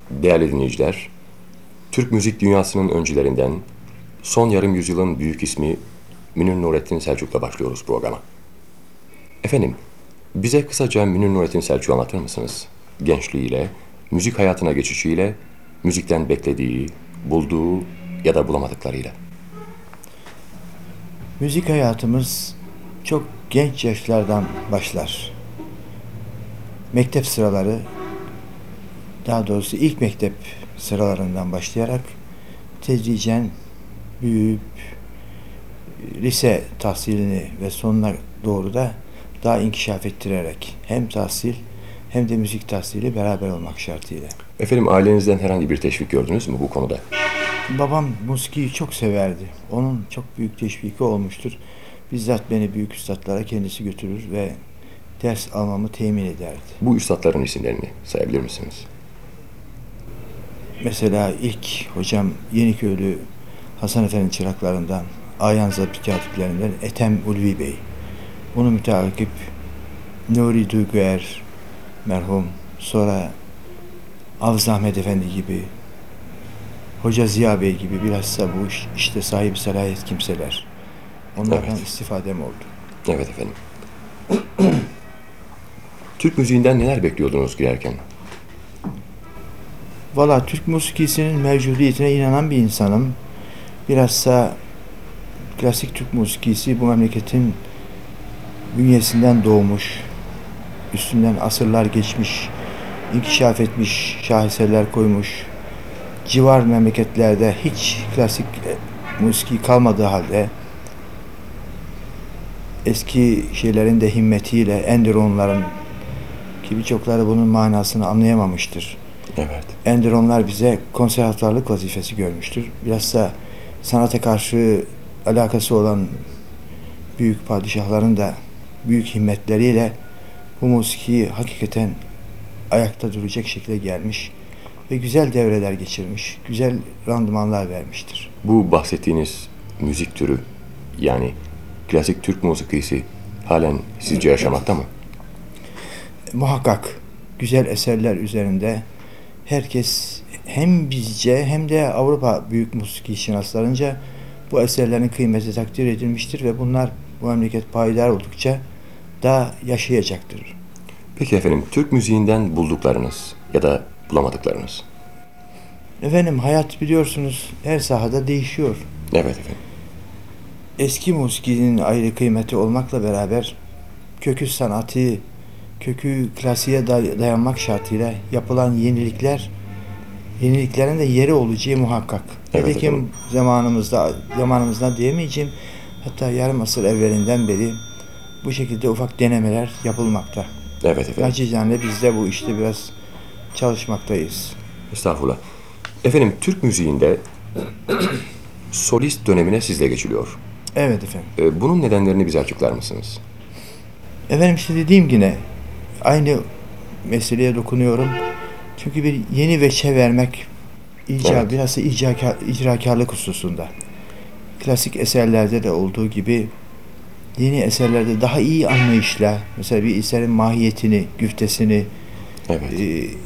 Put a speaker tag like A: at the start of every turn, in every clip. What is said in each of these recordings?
A: Değerli dinleyiciler, Türk müzik dünyasının öncülerinden son yarım yüzyılın büyük ismi Münir Nurettin Selçuk'la başlıyoruz programa. Efendim, bize kısaca Münir Nurettin Selçuk'u anlatır mısınız? Gençliğiyle, müzik hayatına geçişiyle, müzikten beklediği, bulduğu ya da bulamadıklarıyla.
B: Müzik hayatımız çok genç yaşlardan başlar. Mektep sıraları, daha doğrusu ilk mektep sıralarından başlayarak tedricen büyüyüp lise tahsilini ve sonuna doğru da daha inkişaf ettirerek hem tahsil hem de müzik tahsili beraber olmak şartıyla.
A: Efendim, ailenizden herhangi bir teşvik gördünüz mü bu konuda?
B: Babam musikiyi çok severdi. Onun çok büyük teşviki olmuştur. Bizzat beni büyük üstadlara kendisi götürür ve ders almamı temin ederdi.
A: Bu üstadların isimlerini sayabilir misiniz?
B: Mesela ilk hocam Yeniköylü Hasan Efendi çıraklarından, Ayan Zabit katiplerinden Ethem Ulvi Bey. Bunu müteakip Nuri Duyguer merhum, sonra Hafız Ahmet Efendi gibi, Hoca Ziya Bey gibi bilhassa bu işte sahibi salayet kimseler. Onlardan istifadem oldu.
A: Evet efendim. Türk müziğinden neler bekliyordunuz girerken?
B: Valla Türk musikisinin mevcudiyetine inanan bir insanım. Bilhassa klasik Türk musikisi bu memleketin bünyesinden doğmuş, üstünden asırlar geçmiş, inkişaf etmiş, şaheserler koymuş, civar memleketlerde hiç klasik musiki kalmadığı halde eski şeylerin de himmetiyle Endironların ki birçokları bunun manasını anlayamamıştır.
A: Evet.
B: Endironlar bize konservatuarlık vazifesi görmüştür. Bilhassa sanata karşı alakası olan büyük padişahların da büyük himmetleriyle bu musikiyi hakikaten ayakta duracak şekilde gelmiş ve güzel devreler geçirmiş, güzel randımanlar vermiştir.
A: Bu bahsettiğiniz müzik türü, yani klasik Türk musikisi halen sizce yaşamakta mı?
B: Muhakkak güzel eserler üzerinde herkes hem bizce hem de Avrupa büyük musiki şinaslarınca bu eserlerin kıymeti takdir edilmiştir ve bunlar bu memleket payidar oldukça daha yaşayacaktır.
A: Peki efendim, Türk müziğinden bulduklarınız ya da bulamadıklarınız?
B: Efendim hayat biliyorsunuz her sahada değişiyor.
A: Evet efendim.
B: Eski musikinin ayrı kıymeti olmakla beraber kökü sanatı, kökü klasiğe dayanmak şartıyla yapılan yeniliklerin de yeri olacağı muhakkak.
A: Evet,
B: Nitekim zamanımızda diyemeyeceğim, hatta yarım asır evvelinden beri bu şekilde ufak denemeler yapılmakta.
A: Evet efendim.
B: Nacizane biz de bu işte biraz çalışmaktayız.
A: Estağfurullah. Efendim, Türk müziğinde solist dönemine sizle geçiliyor.
B: Evet efendim.
A: Bunun nedenlerini bize açıklar mısınız?
B: Efendim işte dediğim yine aynı meseleye dokunuyorum. Çünkü bir yeni veçe vermek
A: Evet.
B: bilhassa icrakarlık hususunda. Klasik eserlerde de olduğu gibi yeni eserlerde daha iyi anlayışla mesela bir eserin mahiyetini, güftesini
A: Evet.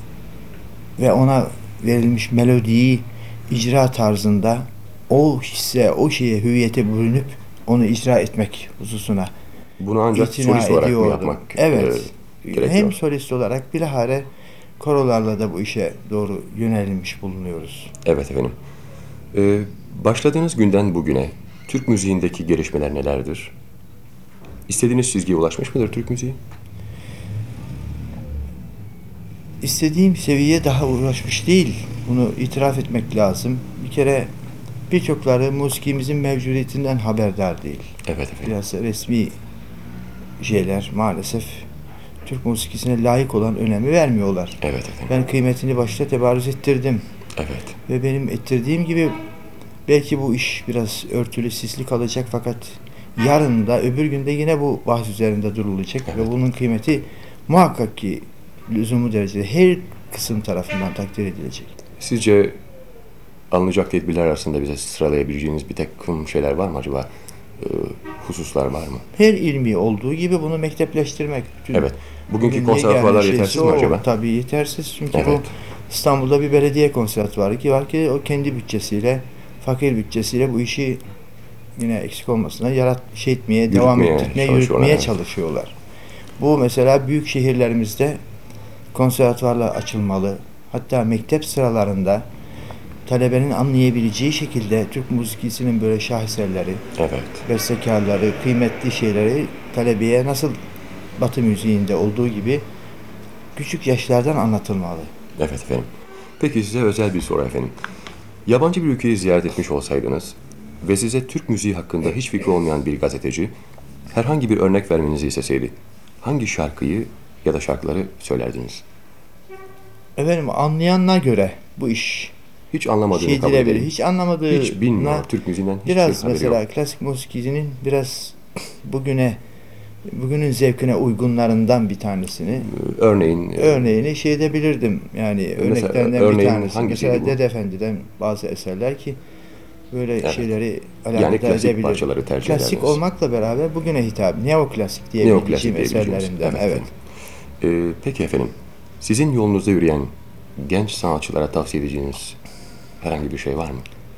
B: Ve ona verilmiş melodiyi icra tarzında o hisse, o şeye, hüviyete bürünüp onu icra etmek hususuna
A: Bunu ancak
B: itina
A: solist olarak mı
B: ediyordum.
A: yapmak
B: Evet.
A: gerekiyor?
B: Hem solist olarak bilahare korolarla da bu işe doğru yönelmiş bulunuyoruz.
A: Evet efendim. Başladığınız günden bugüne Türk müziğindeki gelişmeler nelerdir? İstediğiniz çizgiye ulaşmış mıdır Türk müziği?
B: İstediğim seviyeye daha ulaşmış değil. Bunu itiraf etmek lazım. Bir kere birçokları musikimizin mevcudiyetinden haberdar değil.
A: Evet efendim.
B: Biraz resmi şeyler maalesef Türk musikisine layık olan önemi vermiyorlar.
A: Evet efendim.
B: Ben kıymetini başta tebarüz ettirdim.
A: Evet.
B: Ve benim ettirdiğim gibi belki bu iş biraz örtülü, sisli kalacak fakat yarın da öbür günde yine bu bahs üzerinde durulacak
A: Evet.
B: ve bunun kıymeti muhakkak ki lüzumu derecede her kısım tarafından takdir edilecek.
A: Sizce alınacak tedbirler arasında bize sıralayabileceğiniz bir takım şeyler var mı acaba? Hususlar var mı?
B: Her ilmi olduğu gibi bunu mektepleştirmek.
A: Evet. Bugünkü
B: Bugün
A: konservatuvarlar
B: yegane
A: yetersiz
B: şeysi
A: mi
B: o.
A: acaba?
B: Tabii yetersiz çünkü
A: Evet.
B: bu İstanbul'da bir belediye konservatuvarı var ki o kendi bütçesiyle, fakir bütçesiyle bu işi yine eksik olmasına devam ettirmeye, yürütmeye
A: evet.
B: çalışıyorlar. Bu mesela büyük şehirlerimizde konservatuvarlar açılmalı. Hatta mektep sıralarında talebenin anlayabileceği şekilde Türk musikisinin böyle şaheserleri,
A: Evet.
B: bestekarları, kıymetli şeyleri talebeye nasıl Batı müziğinde olduğu gibi küçük yaşlardan anlatılmalı.
A: Evet efendim. Peki size özel bir soru efendim. Yabancı bir ülkeyi ziyaret etmiş olsaydınız ve size Türk müziği hakkında hiç fikri olmayan bir gazeteci herhangi bir örnek vermenizi isteseydi, hangi şarkıyı ya da şarkıları söylerdiniz?
B: Efendim anlayanına göre bu iş
A: Hiç anlamadığını kabul
B: dilebilir.
A: edelim.
B: Hiç anlamadığına
A: Hiç bilmiyor, Türk müziğinden hiçbir
B: biraz
A: haberi
B: mesela
A: yok.
B: klasik musikinin biraz bugünün zevkine uygunlarından bir tanesini örneğini edebilirdim. Yani
A: mesela
B: örneklerinden bir
A: örneğin
B: tanesi.
A: hangisiydi
B: Mesela
A: bu?
B: Dede Efendi'den bazı eserler ki böyle
A: Evet.
B: şeyleri
A: Yani
B: alakadar
A: klasik
B: edebilir.
A: parçaları tercih
B: Klasik
A: ederdiniz.
B: olmakla beraber bugüne hitap, neoklasik
A: Neoklasik
B: diyebileceğim
A: diyebileceğimiz.
B: eserlerinden.
A: Evet
B: Evet.
A: efendim. Peki efendim, sizin yolunuzda yürüyen genç sanatçılara tavsiye edeceğiniz herhangi bir şey var mı?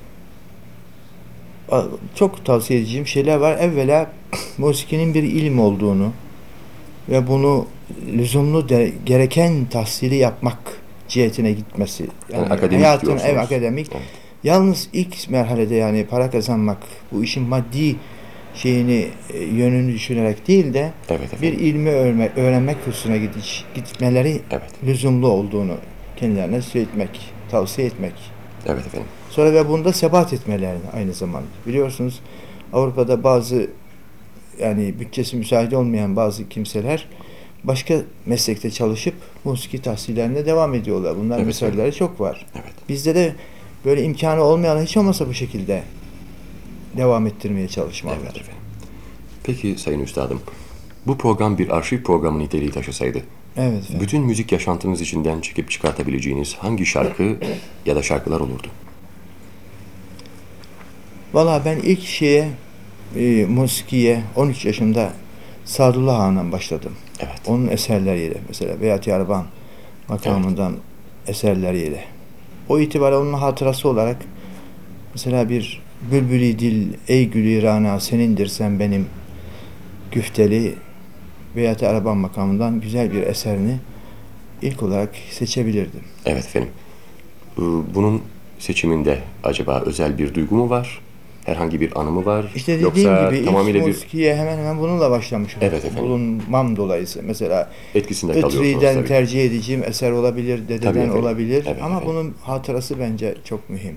B: Çok tavsiye edeceğim şeyler var. Evvela musikinin bir ilim olduğunu ve bunu gereken tahsili yapmak cihetine gitmesi.
A: Yani
B: Yani
A: akademik
B: hayatın
A: diyorsunuz.
B: akademik.
A: Evet.
B: Yalnız ilk merhalede yani para kazanmak, bu işin maddi yönünü düşünerek değil de
A: Evet
B: bir
A: efendim.
B: ilmi öğrenmek kursuna gitmeleri
A: Evet.
B: lüzumlu olduğunu kendilerine tavsiye etmek.
A: Evet efendim.
B: Sonra ve bunda sebat etmelerini aynı zamanda. Biliyorsunuz Avrupa'da bazı yani bütçesi müsait olmayan bazı kimseler başka meslekte çalışıp musiki tahsillerine devam ediyorlar. Bunların
A: Evet,
B: misalleri çok var.
A: Evet.
B: Bizde de böyle imkanı olmayan hiç olmasa bu şekilde devam ettirmeye çalışmalılar.
A: Evet efendim. Peki sayın üstadım, bu program bir arşiv programı niteliği taşısaydı,
B: Evet efendim.
A: bütün müzik yaşantınız içinden çekip çıkartabileceğiniz hangi şarkı ya da şarkılar olurdu?
B: Valla ben ilk musikiye 13 yaşımda Sadullah Ağa'dan başladım.
A: Evet.
B: Onun eserleriyle mesela Beyat Yarban makamından eserleriyle. O itibarla onun hatırası olarak mesela bir Bülbülü dil ey gülü rana senindir sen benim güfteli Beyat Yarban makamından güzel bir eserini ilk olarak seçebilirdim.
A: Evet efendim. Bunun seçiminde acaba özel bir duygu mu var? Herhangi bir anı mı var?
B: İşte dediğim
A: Yoksa
B: gibi ilk
A: tamamıyla bir
B: musikiye hemen hemen bununla başlamış
A: Evet efendim.
B: bulunmam dolayısıyla. Mesela
A: etkisinde kalıyorsunuz
B: Itri'den
A: tabii.
B: tercih edeceğim eser olabilir, Dede'den
A: efendim.
B: olabilir
A: Evet
B: ama
A: efendim.
B: bunun hatırası bence çok mühim.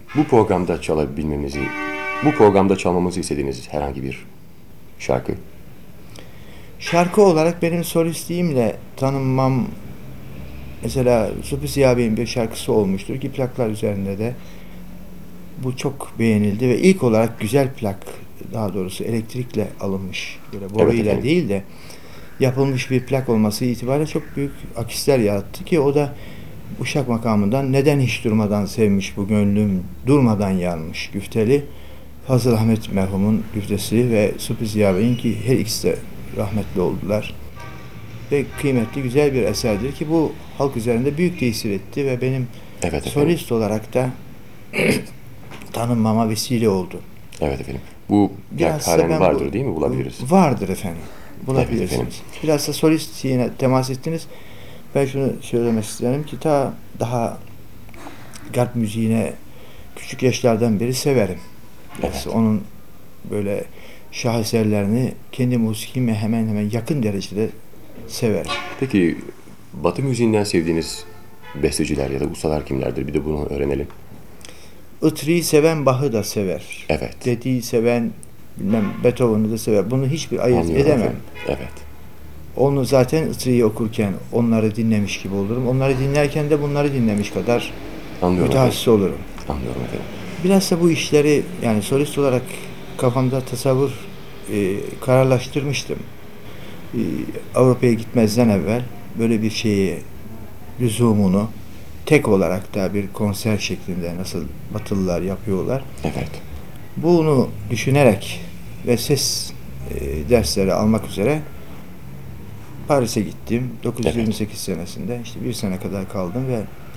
A: Bu programda çalmamızı istediğiniz herhangi bir şarkı.
B: Şarkı olarak benim solistliğimle tanınmam mesela Supi Ziya Bey'in bir şarkısı olmuştur ki plaklar üzerinde de bu çok beğenildi ve ilk olarak güzel plak, daha doğrusu elektrikle alınmış, böyle boruyla
A: efendim.
B: değil de yapılmış bir plak olması itibariyle çok büyük akisler yarattı ki o da Uşak makamından neden hiç durmadan sevmiş bu gönlüm durmadan yanmış güfteli Fazıl Ahmet merhumun güftesi ve Supi Ziya Bey'in ki her ikisi de rahmetli oldular. Ve kıymetli güzel bir eserdir ki bu halk üzerinde büyük tesir etti ve benim
A: Evet efendim.
B: solist olarak da tanınmama vesile oldu.
A: Evet efendim. Bu plak halen vardır değil mi? Bulabiliriz.
B: Vardır efendim. Bulabilirsiniz.
A: Evet efendim.
B: Biraz da solist yine temas ettiniz. Ben şunu söylemek isterim ki daha garp müziğine küçük yaşlardan beri severim.
A: Evet.
B: Onun böyle şaheserlerini kendi musikime hemen hemen yakın derecede severim.
A: Peki Batı müziğinden sevdiğiniz besteciler ya da ustalar kimlerdir? Bir de bunu öğrenelim.
B: Itri'yi seven Bach'ı da sever.
A: Evet.
B: Dediği seven bilmem Beethoven'ı da sever. Bunu hiçbir ayırt
A: Anlıyorum
B: edemem.
A: efendim. Evet.
B: Onu zaten Itri'yi okurken onları dinlemiş gibi olurum. Onları dinlerken de bunları dinlemiş kadar
A: Anlıyorum
B: mütehassıs olurum.
A: Anlıyorum efendim.
B: Bilhassa bu işleri yani solist olarak kafamda kararlaştırmıştım. Avrupa'ya gitmezden evvel böyle bir lüzumunu tek olarak da bir konser şeklinde nasıl Batılılar yapıyorlar.
A: Evet.
B: Bunu düşünerek ve ses dersleri almak üzere Paris'e gittim. 928 senesinde işte bir sene kadar kaldım ve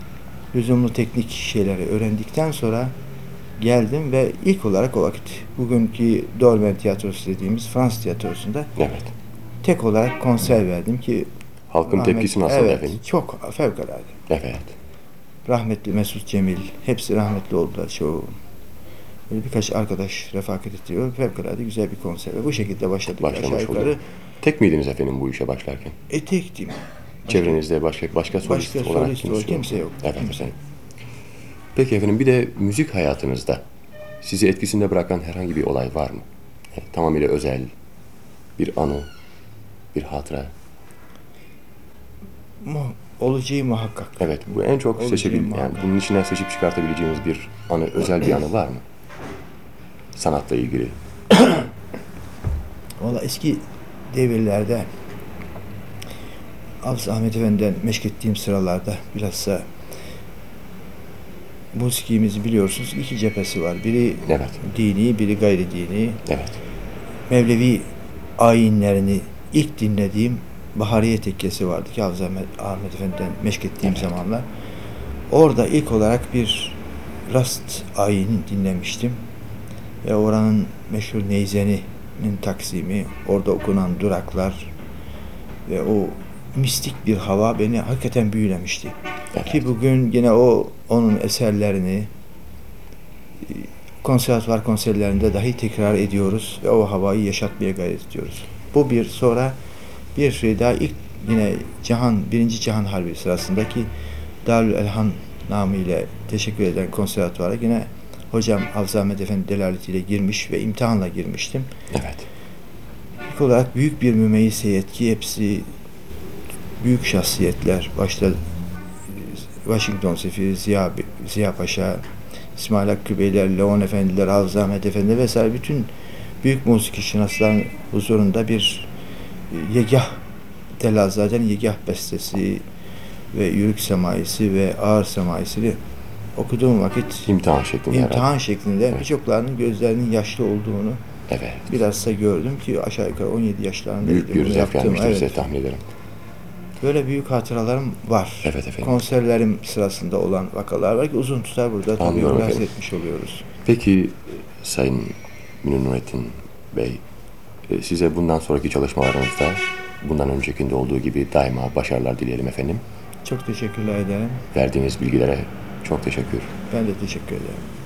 B: lüzumlu teknik şeyleri öğrendikten sonra geldim ve ilk olarak o vakit bugünkü Dolmen Tiyatrosu dediğimiz Fransız tiyatrosunda
A: Evet.
B: tek olarak konser verdim ki
A: Halkın tepkisi nasıl
B: evet,
A: efendim?
B: çok fevkalade.
A: Evet.
B: Rahmetli Mesut Cemil, hepsi rahmetli oldular çoğu. Böyle birkaç arkadaş refakat ediyor. Fevkalade güzel bir konser. Ve bu şekilde başladık aşağı
A: Başlamış
B: yukarı.
A: oluyor. Tek miydiniz efendim bu işe başlarken?
B: Tektim.
A: Çevrenizde başka solist
B: Başka
A: olarak
B: solist
A: kimse
B: kimse yok.
A: Evet
B: Kimse.
A: efendim. Peki efendim bir de müzik hayatınızda sizi etkisinde bırakan herhangi bir olay var mı? Yani tamamıyla özel bir anı, bir hatıra.
B: Olacağı muhakkak.
A: Evet, bu en çok
B: Olacağı
A: yani
B: muhakkak.
A: bunun içinden seçip çıkartabileceğiniz bir anı, özel bir anı var mı? Sanatla ilgili.
B: Valla eski devirlerde Hafız Ahmet Efendi'den meşk ettiğim sıralarda bilhassa musikimizi biliyorsunuz iki cephesi var. Biri
A: Evet.
B: dini, biri gayri dini.
A: Evet.
B: Mevlevi ayinlerini ilk dinlediğim Bahariye Tekkesi vardı ki Hafız Ahmet Efendi'den meşk ettiğim
A: Evet.
B: zamanlar. Orada ilk olarak bir Rast ayini dinlemiştim. Ve oranın meşhur Neyzeni'nin taksimi, orada okunan duraklar ve o mistik bir hava beni hakikaten büyülemişti.
A: Evet.
B: Ki bugün yine onun eserlerini konservatuvar konserlerinde dahi tekrar ediyoruz ve o havayı yaşatmaya gayret ediyoruz. Bu bir. Sonra bir şey daha ilk yine Birinci Cihan Harbi sırasındaki Darül Elhan namıyla teşekkür eden konservatuvara yine hocam Hafız Ahmet Efendi delaletiyle girmiş ve imtihanla girmiştim.
A: Evet.
B: İlk olarak büyük bir mümeyyiz heyet ki hepsi büyük şahsiyetler. Başta Washington Sefiri Ziya Paşa, İsmail Hakkı Beyler, Leon Efendiler, Hafız Ahmet Efendi vesaire bütün büyük musikişinasların huzurunda bir yegah Telazade'nin yegah bestesi ve yürük semaisi ve ağır semaisini okuduğum vakit
A: İmtihan
B: şeklinde
A: Evet.
B: birçoklarının gözlerinin yaşlı olduğunu
A: Evet.
B: bilhassa gördüm ki aşağı yukarı 17 yaşlarında
A: Büyük bir
B: bunu
A: zevk
B: yaptım.
A: gelmiştir
B: Evet.
A: size tahmin ederim.
B: Böyle büyük hatıralarım var.
A: Evet efendim.
B: Konserlerim sırasında olan vakalar var ki uzun tutar burada tabii
A: Anlıyorum
B: biraz
A: efendim.
B: etmiş oluyoruz.
A: Peki Sayın Münir Nurettin Bey, size bundan sonraki çalışmalarınızda bundan öncekinde olduğu gibi daima başarılar dileyelim efendim.
B: Çok teşekkürler ederim.
A: Verdiğiniz bilgilere çok teşekkür.
B: Ben de teşekkür ederim.